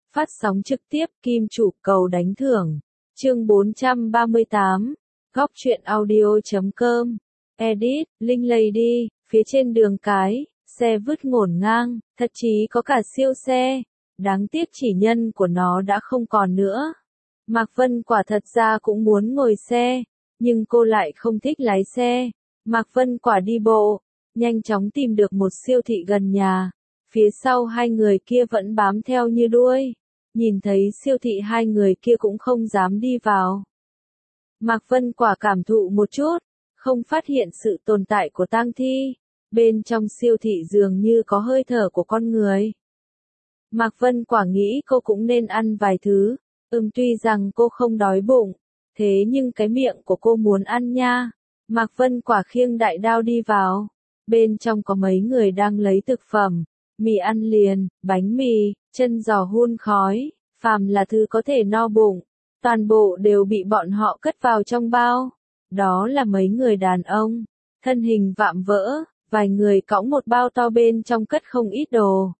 Phát sóng trực tiếp Kim Chủ cầu đánh thưởng. Chương 438. Góc truyện audio.com. Edit, Linh Lady, phía trên đường cái, xe vứt ngổn ngang, thậm chí có cả siêu xe. Đáng tiếc chỉ nhân của nó đã không còn nữa. Mạc Vân quả thật ra cũng muốn ngồi xe, nhưng cô lại không thích lái xe. Mạc Vân quả đi bộ, nhanh chóng tìm được một siêu thị gần nhà. Phía sau hai người kia vẫn bám theo như đuôi. Nhìn thấy siêu thị hai người kia cũng không dám đi vào. Mạc Vân quả cảm thụ một chút, không phát hiện sự tồn tại của tang thi. Bên trong siêu thị dường như có hơi thở của con người. Mạc Vân quả nghĩ cô cũng nên ăn vài thứ. Tuy rằng cô không đói bụng, thế nhưng cái miệng của cô muốn ăn nha. Mạc Vân quả khiêng đại đao đi vào. Bên trong có mấy người đang lấy thực phẩm, mì ăn liền, bánh mì, chân giò hun khói, phàm là thứ có thể no bụng. Toàn bộ đều bị bọn họ cất vào trong bao. Đó là mấy người đàn ông, thân hình vạm vỡ, vài người cõng một bao to bên trong cất không ít đồ.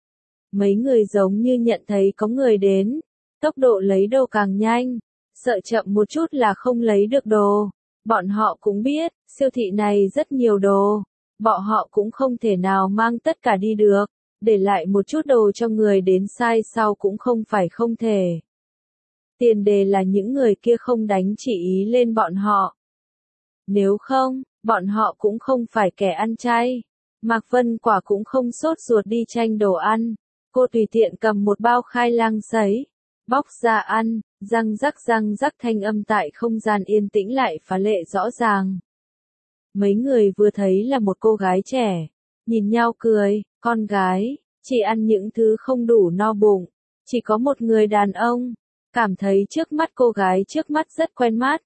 Mấy người giống như nhận thấy có người đến, tốc độ lấy đồ càng nhanh, sợ chậm một chút là không lấy được đồ. Bọn họ cũng biết, siêu thị này rất nhiều đồ, bọn họ cũng không thể nào mang tất cả đi được, để lại một chút đồ cho người đến sai sau cũng không phải không thể. Tiền đề là những người kia không đánh chỉ ý lên bọn họ. Nếu không, bọn họ cũng không phải kẻ ăn chay. Mạc Vân quả cũng không sốt ruột đi tranh đồ ăn. Cô tùy tiện cầm một bao khoai lang sấy, bóc ra ăn, răng rắc thanh âm tại không gian yên tĩnh lại phá lệ rõ ràng. Mấy người vừa thấy là một cô gái trẻ, nhìn nhau cười, con gái, chỉ ăn những thứ không đủ no bụng. Chỉ có một người đàn ông, cảm thấy trước mắt cô gái trước mắt rất quen mắt.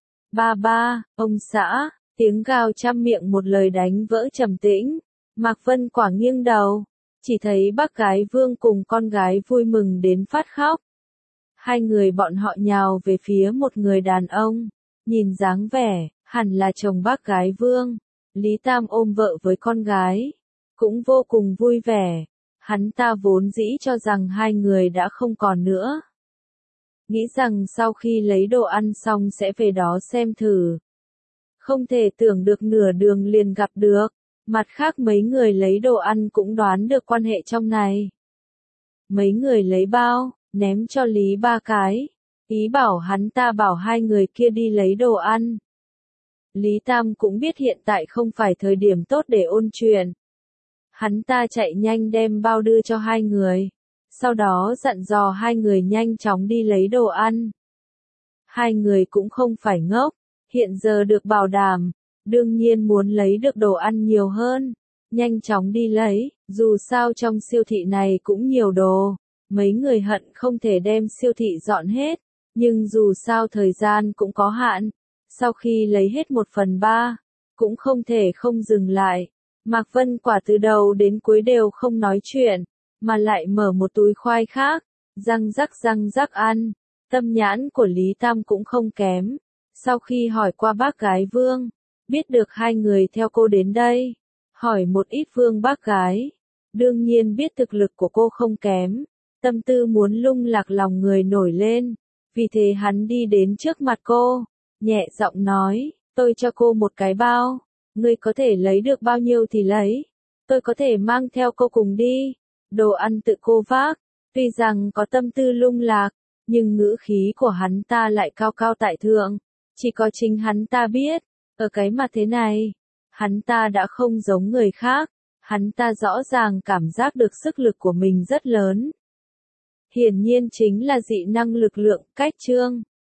Ba, ông xã, tiếng gào trăm miệng một lời đánh vỡ trầm tĩnh. Mạc Vân quả nghiêng đầu, chỉ thấy bác gái Vương cùng con gái vui mừng đến phát khóc. Hai người bọn họ nhào về phía một người đàn ông, nhìn dáng vẻ, hẳn là chồng bác gái Vương. Lý Tam ôm vợ với con gái, cũng vô cùng vui vẻ. Hắn ta vốn dĩ cho rằng hai người đã không còn nữa. Nghĩ rằng sau khi lấy đồ ăn xong sẽ về đó xem thử. Không thể tưởng được nửa đường liền gặp được. Mặt khác mấy người lấy đồ ăn cũng đoán được quan hệ trong này. Mấy người lấy bao, ném cho Lý ba cái. Ý bảo hắn ta bảo hai người kia đi lấy đồ ăn. Lý Tam cũng biết hiện tại không phải thời điểm tốt để ôn chuyện. Hắn ta chạy nhanh đem bao đưa cho hai người. Sau đó dặn dò hai người nhanh chóng đi lấy đồ ăn. Hai người cũng không phải ngốc, hiện giờ được bảo đảm, đương nhiên muốn lấy được đồ ăn nhiều hơn. Nhanh chóng đi lấy, dù sao trong siêu thị này cũng nhiều đồ. Mấy người hận không thể đem siêu thị dọn hết, nhưng dù sao thời gian cũng có hạn. Sau khi lấy hết 1/3, cũng không thể không dừng lại. Mạc Vân quả từ đầu đến cuối đều không nói chuyện, mà lại mở một túi khoai khác, răng rắc ăn. Tâm nhãn của Lý Tam cũng không kém. Sau khi hỏi qua bác gái Vương, biết được hai người theo cô đến đây, hỏi một ít Vương bác gái, đương nhiên biết thực lực của cô không kém, tâm tư muốn lung lạc lòng người nổi lên, vì thế hắn đi đến trước mặt cô, nhẹ giọng nói, tôi cho cô một cái bao, ngươi có thể lấy được bao nhiêu thì lấy, tôi có thể mang theo cô cùng đi, đồ ăn tự cô vác. Tuy rằng có tâm tư lung lạc, nhưng ngữ khí của hắn ta lại cao cao tại thượng, chỉ có chính hắn ta biết, ở cái mặt thế này, hắn ta đã không giống người khác, hắn ta rõ ràng cảm giác được sức lực của mình rất lớn. Hiển nhiên chính là dị năng lực lượng, cách trương.